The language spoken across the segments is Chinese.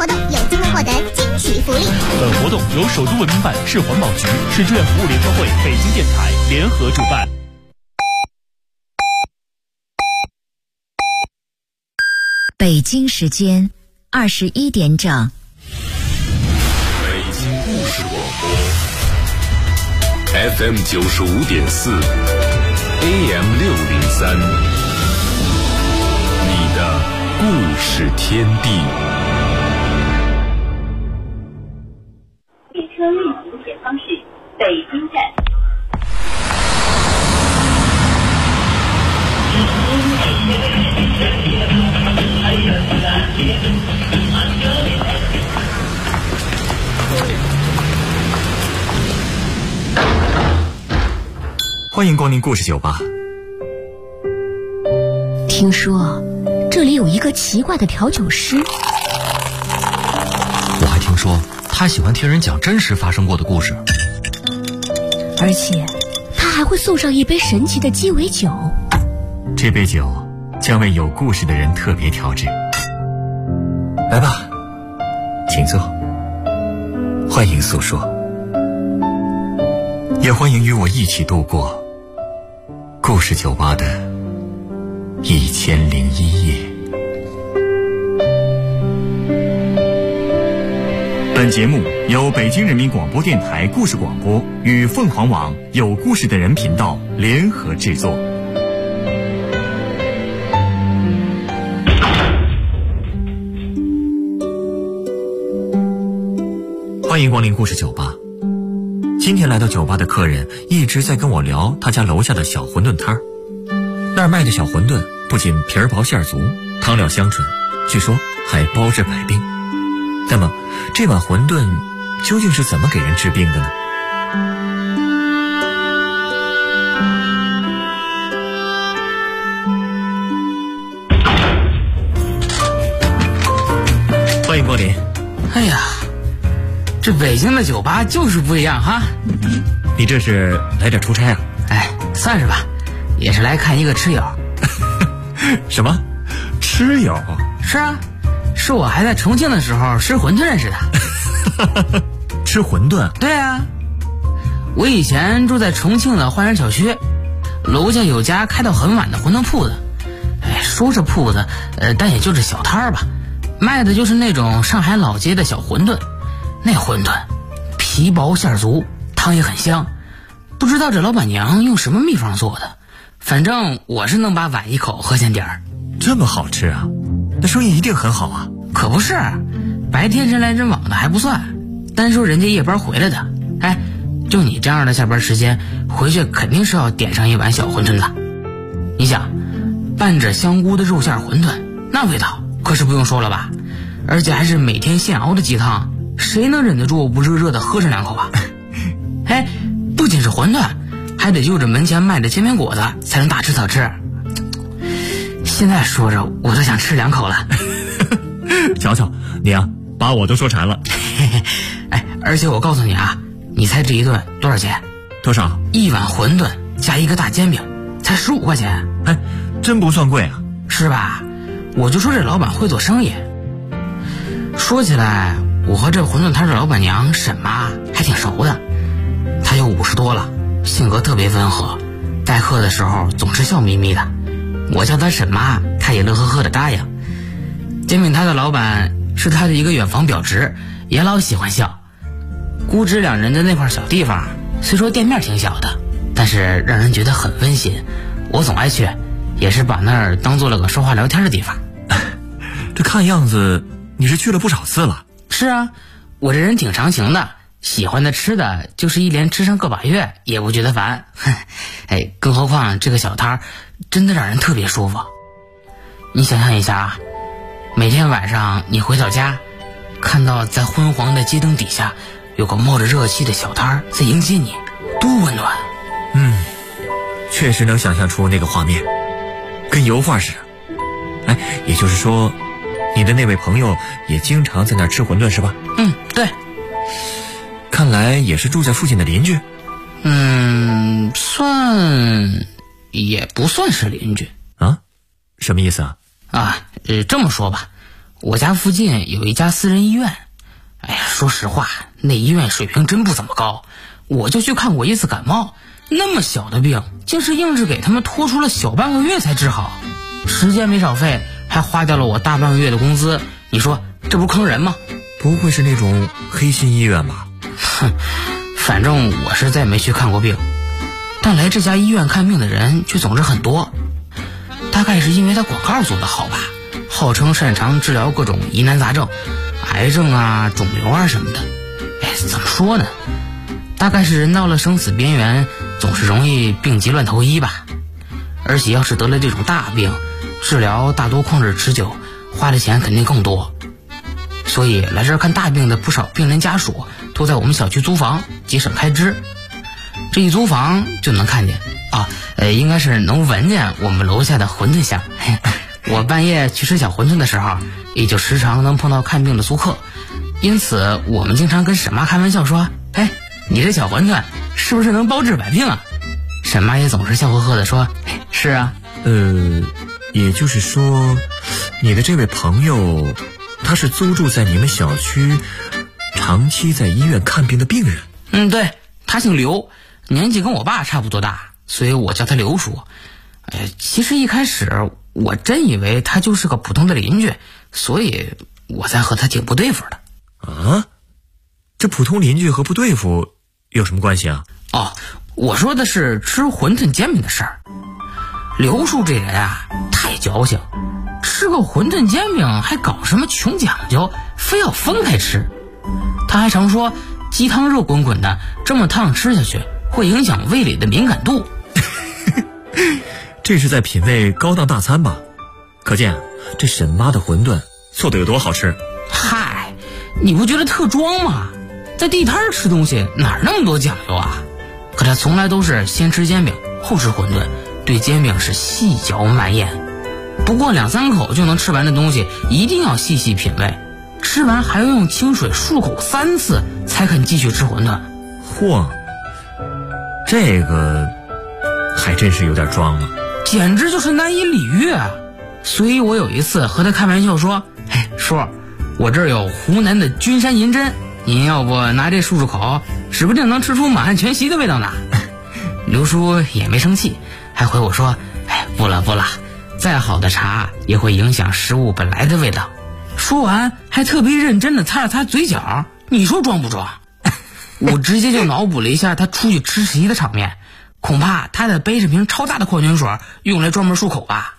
活动有机会获得惊喜福利。 本活动由首都文明办、市环保局、市志愿服务联合会、北京电台联合主办。 北京时间21点整。 北京故事广播 FM 95.4 AM 603，你的故事天地。 列车运行前方是北京站。 欢迎光临故事酒吧。 听说这里有一个奇怪的调酒师， 我还听说他喜欢听人讲真实发生过的故事， 而且他还会送上一杯神奇的鸡尾酒。 这杯酒将为有故事的人特别调制。来吧，请坐，欢迎诉说，也欢迎与我一起度过故事酒吧的1001夜。本节目由北京人民广播电台故事广播与凤凰网有故事的人频道联合制作。欢迎光临故事酒吧。今天来到酒吧的客人一直在跟我聊他家楼下的小馄饨摊儿。那儿卖的小馄饨不仅皮儿薄馅儿足，汤料香醇，据说还包治百病。那么这碗馄饨究竟是怎么给人治病的呢？欢迎光临。 哎呀，这北京的酒吧就是不一样哈。 你这是来这出差啊？ 哎，算是吧，也是来看一个吃友。 什么？吃友？ 是啊，是我还在重庆的时候吃馄饨认识的。 吃馄饨？ 对啊，我以前住在重庆的花园小区，楼下有家开到很晚的馄饨铺子。哎，说是铺子，但也就是小摊儿吧，卖的就是那种上海老街的小馄饨。那馄饨皮薄馅足，汤也很香，不知道这老板娘用什么秘方做的，反正我是能把碗一口喝见底儿。 这么好吃啊，那生意一定很好啊。 可不是，白天人来人往的还不算，单说人家夜班回来的，哎，就你这样的下班时间回去肯定是要点上一碗小馄饨的。你想拌着香菇的肉馅馄饨，那味道可是不用说了吧，而且还是每天现熬的鸡汤，谁能忍得住不热热的喝上两口啊？哎，不仅是馄饨，还得就着门前卖的煎饼果子才能大吃特吃。现在说着我都想吃两口了。 瞧瞧你啊，把我都说馋了。 哎，而且我告诉你啊，你猜这一顿多少钱？ 多少？一碗馄饨加一个大煎饼才15块钱。 哎，真不算贵啊。 是吧？我就说这老板会做生意。说起来，我和这馄饨摊的老板娘沈妈还挺熟的。她有50多了，性格特别温和，待客的时候总是笑眯眯的。我叫她沈妈，她也乐呵呵的答应。煎饼摊的老板是她的一个远房表侄，也老喜欢笑。姑侄两人的那块小地方，虽说店面挺小的，但是让人觉得很温馨。我总爱去，也是把那儿当做了个说话聊天的地方。 这看样子你是去了不少次了。 是啊，我这人挺长情的，喜欢的吃的就是一连吃上个把月也不觉得烦。哎，更何况这个小摊真的让人特别舒服。你想象一下啊，每天晚上你回到家，看到在昏黄的街灯底下有个冒着热气的小摊在迎接你，多温暖。 确实能想象出那个画面，跟油画似的。哎，也就是说你的那位朋友也经常在那儿吃馄饨是吧？ 对。 看来也是住在附近的邻居。 算也不算是邻居啊？什么意思啊？ 这么说吧， 我家附近有一家私人医院。哎呀，说实话，那医院水平真不怎么高。我就去看过一次感冒，那么小的病，竟是硬是给他们拖出了小半个月才治好，时间没少费，还花掉了我大半个月的工资。你说这不坑人吗？ 不会是那种黑心医院吧？ 哼，反正我是再没去看过病，但来这家医院看病的人却总是很多。大概是因为他广告做得好吧，号称擅长治疗各种疑难杂症，癌症啊、肿瘤啊什么的。哎，怎么说呢？大概是人到了生死边缘，总是容易病急乱投医吧。而且要是得了这种大病，治疗大多旷日持久，花的钱肯定更多。所以来这儿看大病的不少病人家属都在我们小区租房，节省开支。这一租房就能看见应该是能闻见我们楼下的馄饨香。我半夜去吃小馄饨的时候，也就时常能碰到看病的租客。因此我们经常跟沈妈开玩笑说，哎，你这小馄饨是不是能包治百病啊？沈妈也总是笑呵呵地说，是啊。 也就是说，你的这位朋友他是租住在你们小区，长期在医院看病的病人。 对，他姓刘，年纪跟我爸差不多大，所以我叫他刘叔。其实一开始我真以为他就是个普通的邻居，所以我才和他挺不对付的。 啊？这普通邻居和不对付有什么关系啊？ 我说的是吃馄饨煎饼的事儿。刘叔这人啊，太矫情，吃个馄饨煎饼还搞什么穷讲究，非要分开吃。他还常说鸡汤热滚滚的，这么烫吃下去会影响胃里的敏感度。 这是在品味高档大餐吧？可见这沈妈的馄饨做得有多好吃。 嗨，你不觉得特装吗？在地摊吃东西哪那么多讲究啊？可他从来都是先吃煎饼后吃馄饨，对煎饼是细嚼慢咽。不过2-3口就能吃完的东西一定要细细品味，吃完还要用清水漱口3次才肯继续吃馄饨。 嚯，这个还真是有点装了， 简直就是难以理喻啊！所以我有一次和他开玩笑说，叔，我这儿有湖南的君山银针，您要不拿这漱漱口，指不定能吃出满汉全席的味道呢。刘叔也没生气，还回我说，不了，再好的茶也会影响食物本来的味道。说完还特别认真地擦了擦嘴角，你说装不装？我直接就脑补了一下他出去吃席的场面，恐怕他得背着瓶超大的矿泉水用来专门漱口吧。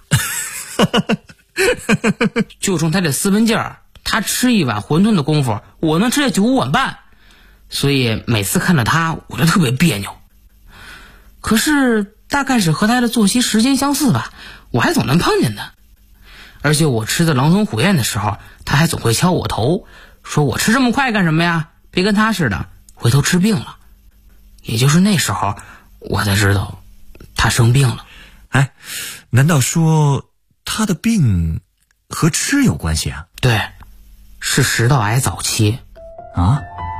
就冲他这斯文劲儿，他吃一碗馄饨的功夫，我能吃下9碗半，所以每次看到他我就特别别扭。可是大概是和他的作息时间相似吧，我还总能碰见他。而且我吃的狼吞虎咽的时候，他还总会敲我头，说我吃这么快干什么呀？别跟他似的，回头吃病了。也就是那时候，我才知道他生病了。 难道说他的病和吃有关系啊？ 对，是食道癌早期。 啊？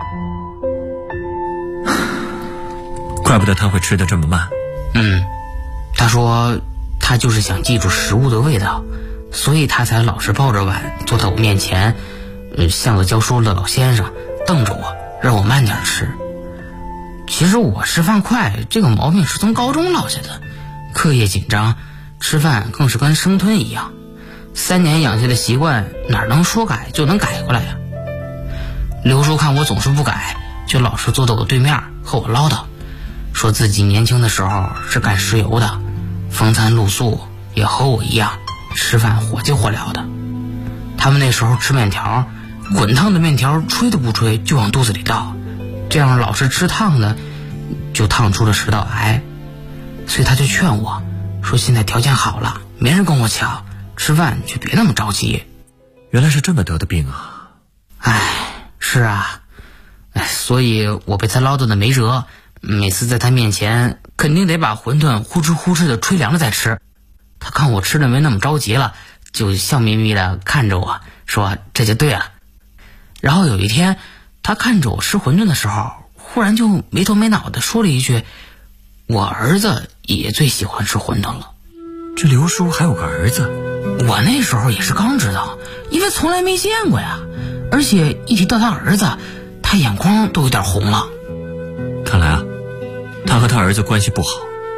怪不得他会吃得这么慢。 他说他就是想记住食物的味道，所以他才老是抱着碗坐在我面前，像个教书的老先生，瞪着我，让我慢点吃。其实我吃饭快这个毛病是从高中落下的，课业紧张，吃饭更是跟生吞一样，3年养下的习惯哪能说改就能改过来呀？刘叔看我总是不改，就老是坐到我对面和我唠叨，说自己年轻的时候是干石油的，风餐露宿，也和我一样吃饭火急火燎的。他们那时候吃面条，滚烫的面条吹都不吹就往肚子里倒，这样老是吃烫的就烫出了食道癌。所以他就劝我说，现在条件好了，没人跟我抢，吃饭就别那么着急。 原来是这么得的病啊。 是啊，所以我被他唠叨的没辙，每次在他面前肯定得把馄饨呼哧呼哧的吹凉了再吃。他看我吃的没那么着急了，就笑眯眯的看着我说这就对了。然后有一天他看着我吃馄饨的时候，忽然就没头没脑的说了一句，我儿子也最喜欢吃馄饨了。 这刘叔还有个儿子？ 我那时候也是刚知道，因为从来没见过呀。而且一提到他儿子，他眼眶都有点红了。 看来啊，他和他儿子关系不好。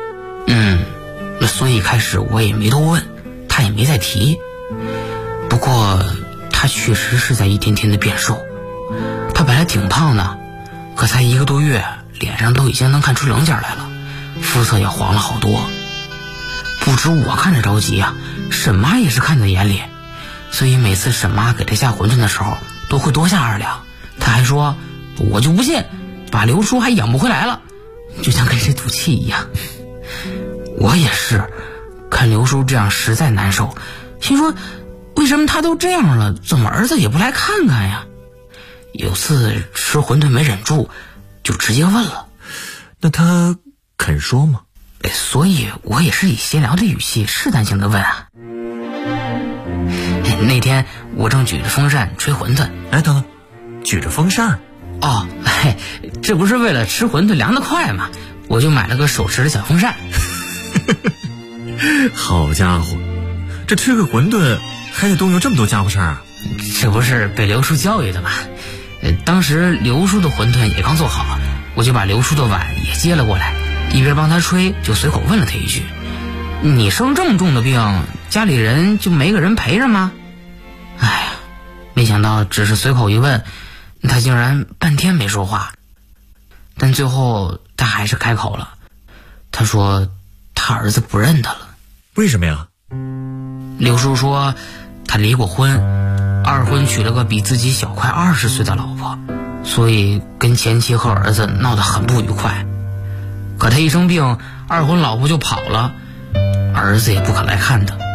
所以开始我也没多问，他也没再提。不过他确实是在一天天的变瘦。他本来挺胖的，可才1个多月，脸上都已经能看出棱角来了，肤色也黄了好多。不止我看着着急啊，沈妈也是看在眼里，所以每次沈妈给他下馄饨的时候都会多下2两。他还说我就不信把刘叔还养不回来了，就像跟谁赌气一样。我也是看刘叔这样实在难受，心说为什么他都这样了，怎么儿子也不来看看呀？有次吃馄饨没忍住，就直接问了。 那他肯说吗？ 所以我也是以闲聊的语气试探性的问啊。那天我正举着风扇吹馄饨。 等等，举着风扇？ 这不是为了吃馄饨凉得快吗？我就买了个手持的小风扇。 好家伙，这吃个馄饨还得动用这么多家伙事儿啊！ 这不是被刘叔教育的吗？当时刘叔的馄饨也刚做好，我就把刘叔的碗也接了过来，一边帮他吹，就随口问了他一句：你生这么重的病，家里人就没个人陪着吗？没想到只是随口一问，他竟然半天没说话。但最后他还是开口了，他说他儿子不认他了。 为什么呀？ 刘叔说他离过婚，2婚娶了个比自己小快20岁的老婆，所以跟前妻和儿子闹得很不愉快。可他一生病，2婚老婆就跑了，儿子也不肯来看他。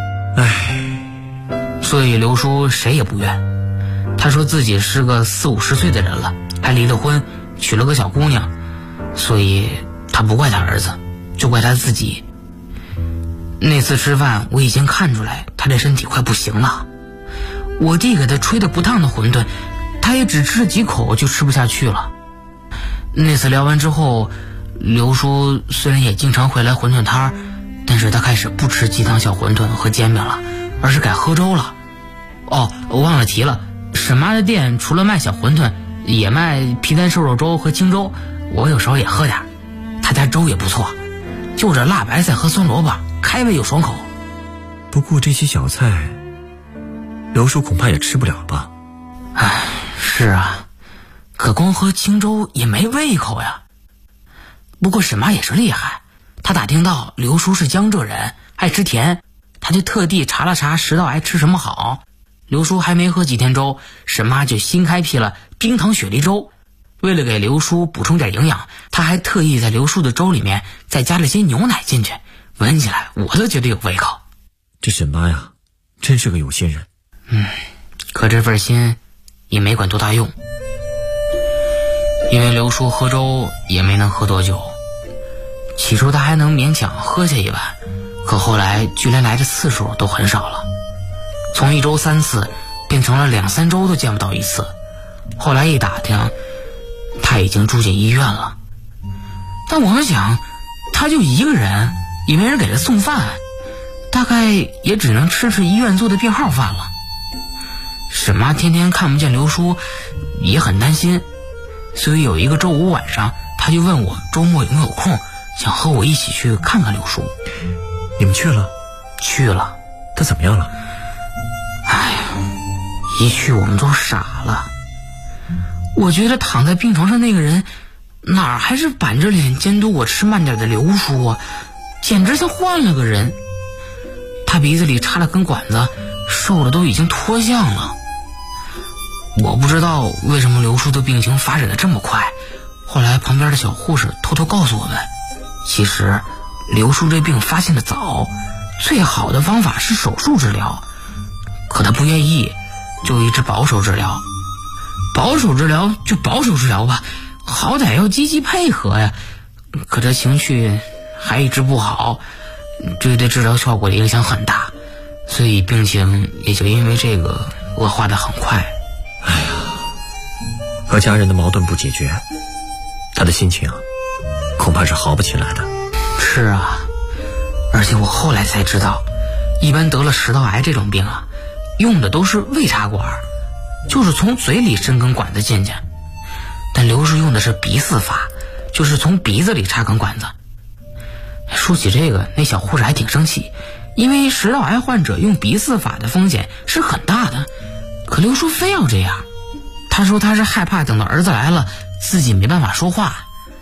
所以刘叔谁也不怨。他说自己是个40、50岁的人了，还离了婚，娶了个小姑娘，所以他不怪他儿子，就怪他自己。那次吃饭我已经看出来他这身体快不行了，我弟给他吹的不烫的馄饨，他也只吃了几口就吃不下去了。那次聊完之后，刘叔虽然也经常会来馄饨摊，但是他开始不吃鸡汤小馄饨和煎饼了，而是改喝粥了。我忘了提了，沈妈的店除了卖小馄饨，也卖皮蛋瘦肉粥和清粥，我有时候也喝点。他家粥也不错，就这辣白菜和酸萝卜，开胃又爽口。 不过这些小菜，刘叔恐怕也吃不了吧？ 是啊，可光喝清粥也没胃口呀。不过沈妈也是厉害，她打听到刘叔是江浙人，爱吃甜，她就特地查了查食道爱吃什么好。刘叔还没喝几天粥，沈妈就新开辟了冰糖雪梨粥。为了给刘叔补充点营养，她还特意在刘叔的粥里面再加了些牛奶进去，闻起来我都觉得有胃口。 这沈妈呀，真是个有心人。 可这份心也没管多大用，因为刘叔喝粥也没能喝多久。起初他还能勉强喝下一碗，可后来就连来的次数都很少了，从1周3次变成了2、3周都见不到1次。后来一打听，他已经住进医院了。但我们想，他就一个人，也没人给他送饭，大概也只能吃医院做的病号饭了。沈妈天天看不见刘叔，也很担心，所以有一个周5晚上，他就问我周末有没有空，想和我一起去看看刘叔。 你们去了？ 去了。 他怎么样了？ 一去我们都傻了。我觉得躺在病床上那个人，哪还是板着脸监督我吃慢点的刘叔啊，简直像换了个人。他鼻子里插了根管子，瘦的都已经脱相了。我不知道为什么刘叔的病情发展的这么快，后来旁边的小护士偷偷告诉我们，其实刘叔这病发现的早，最好的方法是手术治疗，可他不愿意，就一直保守治疗。保守治疗就保守治疗吧，好歹要积极配合呀。可这情绪还一直不好，这对治疗效果的影响很大，所以病情也就因为这个恶化得很快。 和家人的矛盾不解决，他的心情恐怕是好不起来的。 是啊，而且我后来才知道， 一般得了食道癌这种病啊，用的都是胃插管，就是从嘴里伸根管子进去。但刘叔用的是鼻饲法，就是从鼻子里插根管子。说起这个，那小护士还挺生气，因为食道癌患者用鼻饲法的风险是很大的，可刘叔非要这样。他说他是害怕等到儿子来了自己没办法说话。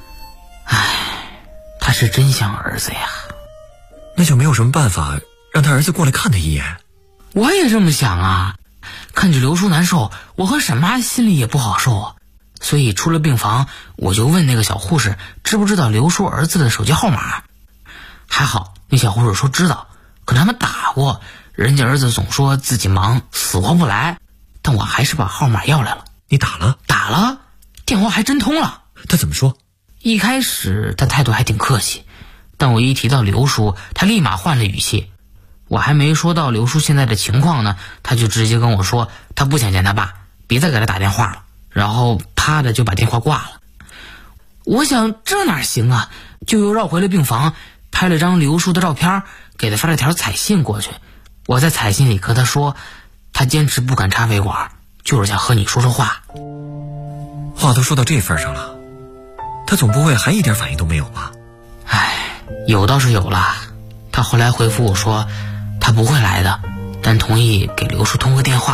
他是真想儿子呀。 那就没有什么办法让他儿子过来看他一眼？ 我也这么想啊，看着刘叔难受，我和沈妈心里也不好受啊。所以出了病房，我就问那个小护士知不知道刘叔儿子的手机号码。还好那小护士说知道，可他们打过，人家儿子总说自己忙死活不来，但我还是把号码要来了。 你打了？ 打了，电话还真通了。 他怎么说？ 一开始他态度还挺客气，但我一提到刘叔，他立马换了语气。我还没说到刘叔现在的情况呢，他就直接跟我说他不想见他爸，别再给他打电话了，然后啪的就把电话挂了。我想这哪行啊，就又绕回了病房，拍了张刘叔的照片，给他发了条彩信过去。我在彩信里和他说，他坚持不敢插胃管，就是想和你说说话。 话都说到这份上了，他总不会还一点反应都没有吧？ 有倒是有了。他后来回复我说他不会来的，但同意给刘叔通个电话。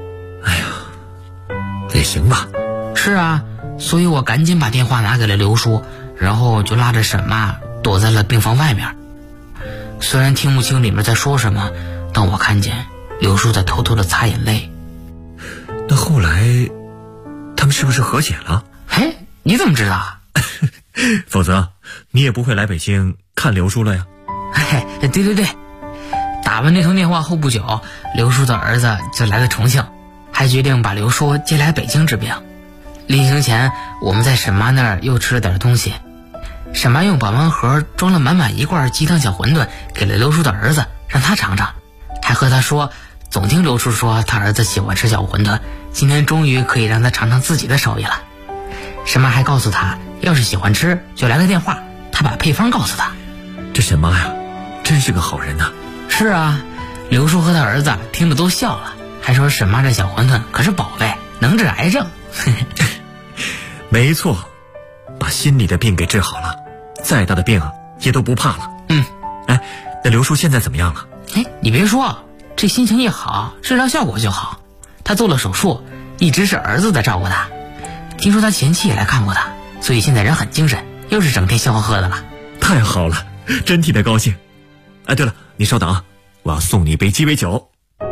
也行吧。 是啊，所以我赶紧把电话拿给了刘叔，然后就拉着沈妈躲在了病房外面。虽然听不清里面在说什么，但我看见刘叔在偷偷的擦眼泪。 那后来他们是不是和解了？ 嘿，你怎么知道？ 否则你也不会来北京看刘叔了呀。 对，打完那通电话后不久，刘叔的儿子就来了重庆，还决定把刘叔接来北京治病。临行前我们在沈妈那儿又吃了点东西，沈妈用保温盒装了满满一罐鸡汤小馄饨给了刘叔的儿子，让他尝尝，还和他说总听刘叔说他儿子喜欢吃小馄饨，今天终于可以让他尝尝自己的手艺了。沈妈还告诉他要是喜欢吃就来个电话，他把配方告诉他。 这沈妈呀真是个好人呐。 是啊，刘叔和他儿子听着都笑了，还说沈妈这小馄饨可是宝贝，能治癌症。 没错，把心里的病给治好了，再大的病也都不怕了。那刘叔现在怎么样了？ 你别说，这心情一好，治疗效果就好。他做了手术，一直是儿子在照顾他。听说他前妻也来看过他，所以现在人很精神，又是整天笑呵呵的了。 太好了，真替他高兴。对了，你稍等啊，我要送你一杯鸡尾酒。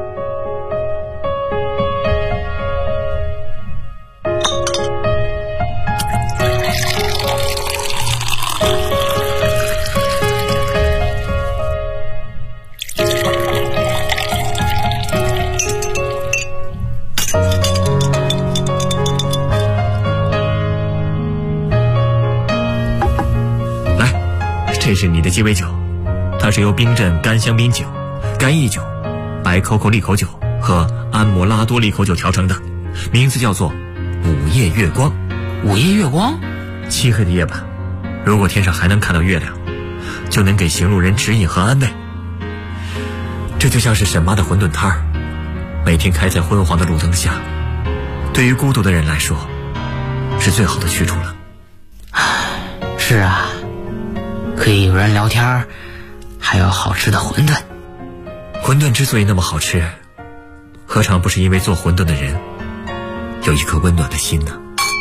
这是你的鸡尾酒，它是由冰镇干香槟酒、干邑酒、白可可利口酒和安摩拉多利口酒调成的，名字叫做午夜月光。 午夜月光？ 漆黑的夜晚，如果天上还能看到月亮，就能给行路人指引和安慰。这就像是沈妈的馄饨摊儿，每天开在昏黄的路灯下，对于孤独的人来说是最好的去处了。 是啊，可以有人聊天，还有好吃的馄饨。 馄饨之所以那么好吃，何尝不是因为做馄饨的人有一颗温暖的心呢？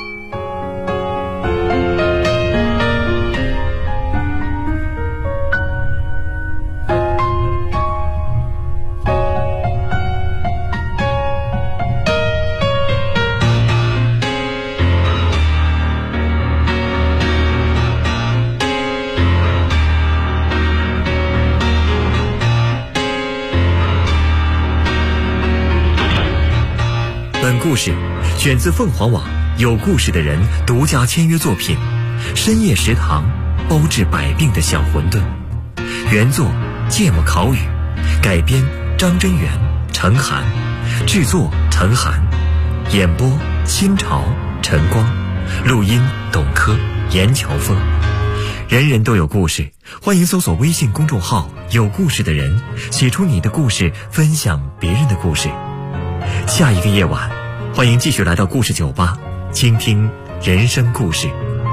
本故事选自凤凰网有故事的人独家签约作品《深夜食堂包治百病的小馄饨》，原作芥末烤语，改编张真源、陈涵，制作陈涵，演播清朝陈光，录音董珂、严乔峰。人人都有故事， 欢迎搜索微信公众号有故事的人，写出你的故事，分享别人的故事。下一个夜晚，欢迎继续来到故事酒吧，倾听人生故事。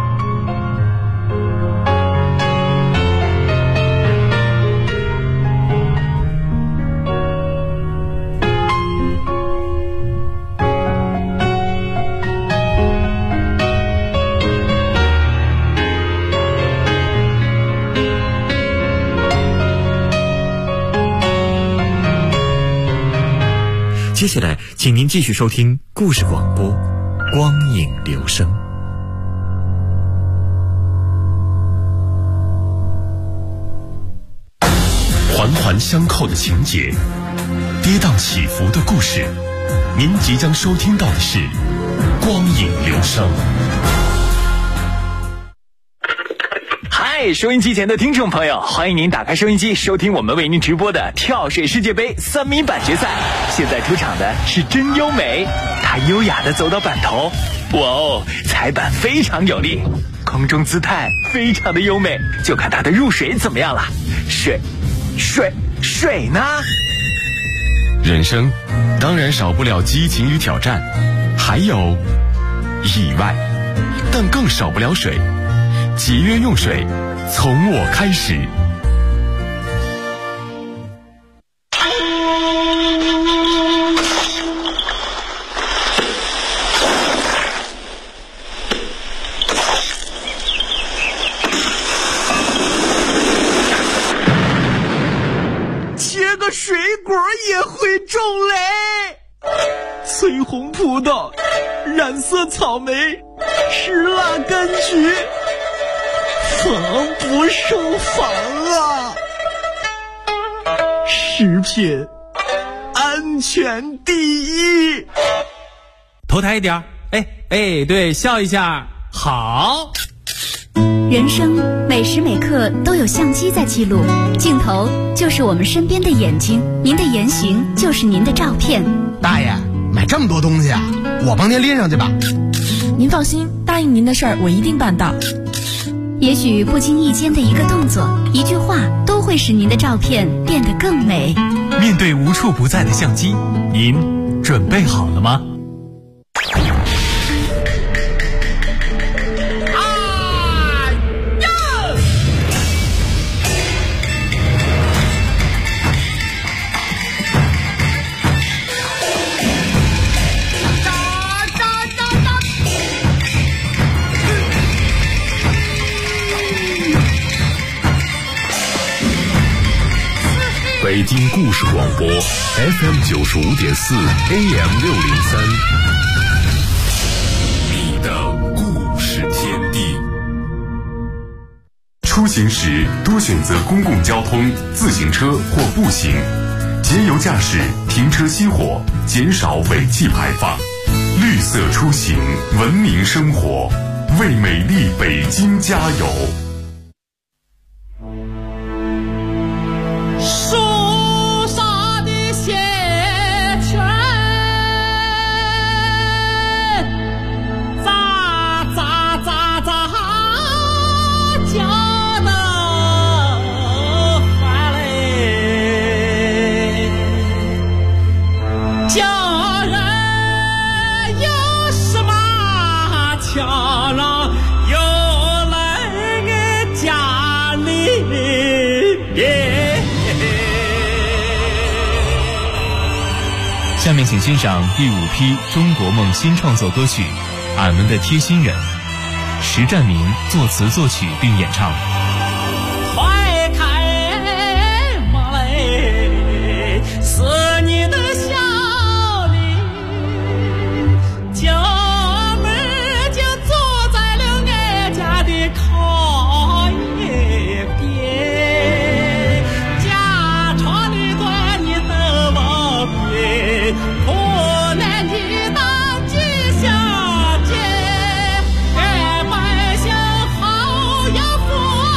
接下来，请您继续收听故事广播《光影留声》。 环环相扣的情节，跌宕起伏的故事，您即将收听到的是《光影留声》。 嗨，收音机前的听众朋友，欢迎您打开收音机，收听我们为您直播的跳水世界杯3米板决赛。现在出场的是真优美，她优雅地走到板头，哇哦，踩板非常有力，空中姿态非常的优美，就看她的入水怎么样了。水呢？ 人生当然少不了激情与挑战，还有意外，但更少不了水。节约用水，从我开始。 切个水果也会种嘞，翠红葡萄，染色草莓，石蜡柑橘，防不胜防啊！食品安全第一。 头抬一点，对，笑一下，好。 人生每时每刻都有相机在记录，镜头就是我们身边的眼睛，您的言行就是您的照片。 大爷，买这么多东西啊，我帮您拎上去吧。 您放心，答应您的事儿我一定办到。 也许不经意间的一个动作、一句话，都会使您的照片变得更美。 面对无处不在的相机，您准备好了吗？ 北京故事广播 FM 95.4 AM 603，你的故事天地。出行时多选择公共交通、自行车或步行，节油驾驶，停车熄火，减少尾气排放。绿色出行，文明生活，为美丽北京加油。 下面请欣赏第5批中国梦新创作歌曲《俺们的贴心人》，石占明作词作曲并演唱。 怀开马嘞，是你的笑脸，家门就坐在了俺家的靠一边，家窗里端你的望边，河南一当吉祥节，俺百姓好呀福。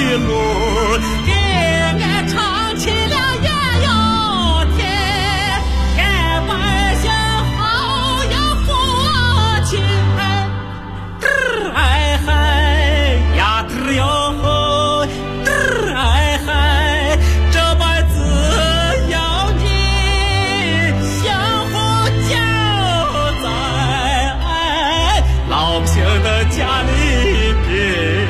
路，给俺唱起了也有天，俺百姓好有福气，嘚哎嗨呀嘚哟吼，嘚哎嗨，这辈子要你相互交在老百姓的家里边。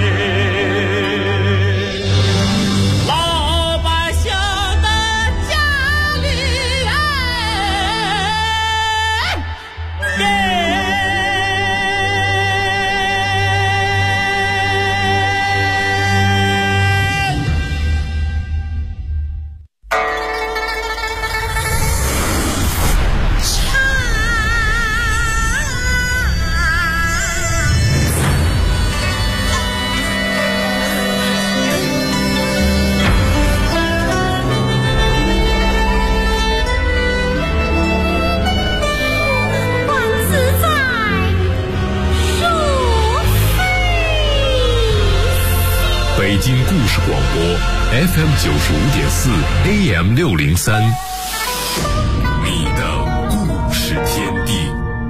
北京故事广播 FM 95.4 AM 603，你的故事天地。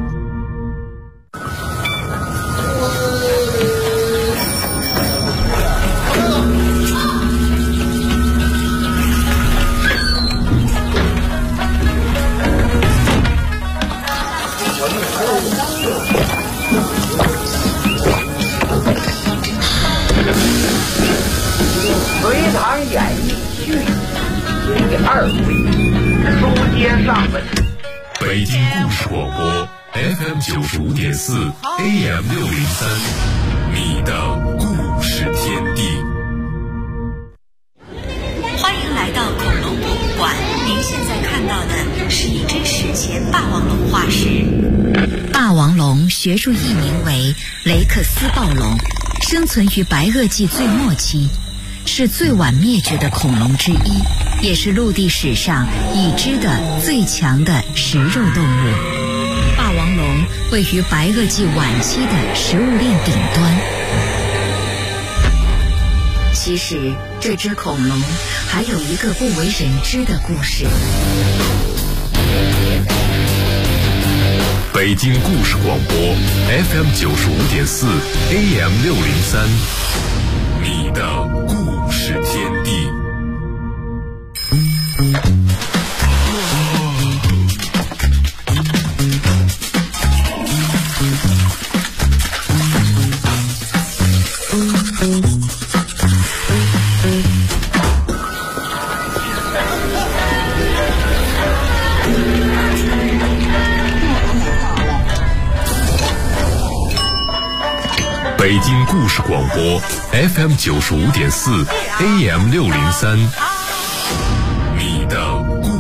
隋唐演义序第2回，书接上文。 北京故事广播 FM 95.4 AM 603，你的故事天地。 欢迎来到恐龙博物馆，您现在看到的是一只史前霸王龙化石。霸王龙学术译名为雷克斯暴龙，生存于白垩纪最末期，是最晚灭绝的恐龙之一，也是陆地史上已知的最强的食肉动物。霸王龙位于白垩纪晚期的食物链顶端。其实这只恐龙还有一个不为人知的故事。 北京故事广播 FM 95.4 AM 603，你的故事天地。北京故事广播 FM 95.4 AM 603，你的故